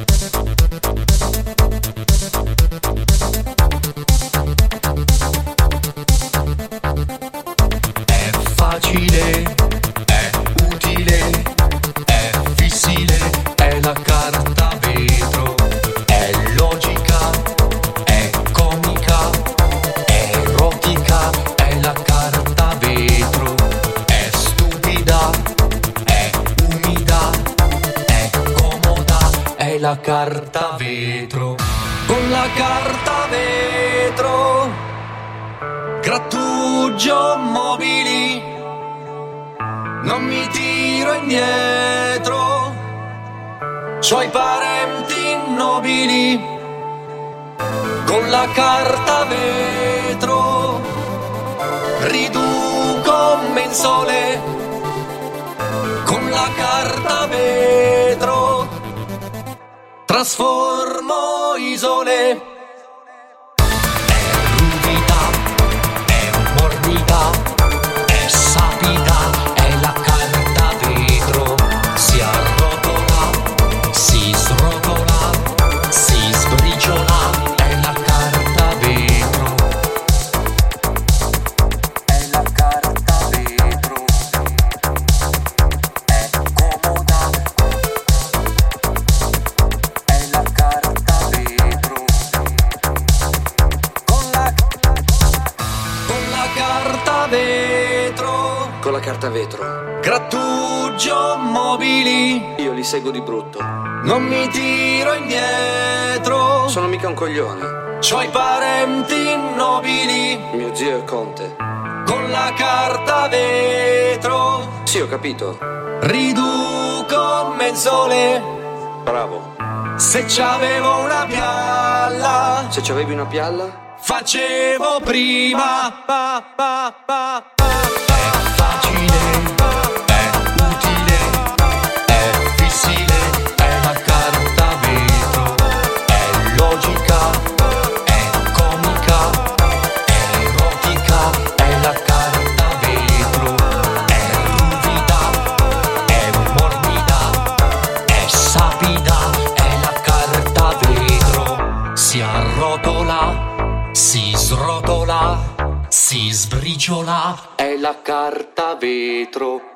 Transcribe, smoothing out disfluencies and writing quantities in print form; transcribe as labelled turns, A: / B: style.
A: È facile, è utile, è fissile, è la carta vetro, è logica, è comica, è erotica, è la carta vetro, è stupida, è umida, è comoda, è la carta vetro. Con la carta vetro grattugio mobili, non mi tiro indietro, c'ho i parenti nobili. Con la carta vetro riduco mensole, con la carta vetro trasformo isole. È sapida, è la carta vetro, si arrotola, si srotola, si sbriciola, è la carta vetro, è la carta vetro, è comoda, è la carta vetro, con la carta vetro,
B: Con la carta vetro
A: grattugio mobili,
B: io li seguo di brutto.
A: non mi tiro indietro,
B: Sono mica un coglione.
A: c'ho i parenti nobili.
B: Mio zio è conte.
A: Con la carta vetro
B: Sì, ho capito.
A: riduco mensole,
B: Bravo.
A: se c'avevo una pialla
B: Se c'avevi una pialla?
A: facevo prima. È facile, è utile, è fissile, è la carta vetro, è logica, è comica, è erotica, è la carta vetro, è ruvida, è morbida, è sapida, è la carta vetro, si arrotola, si srotola, si sbriciola, è la carta vetro.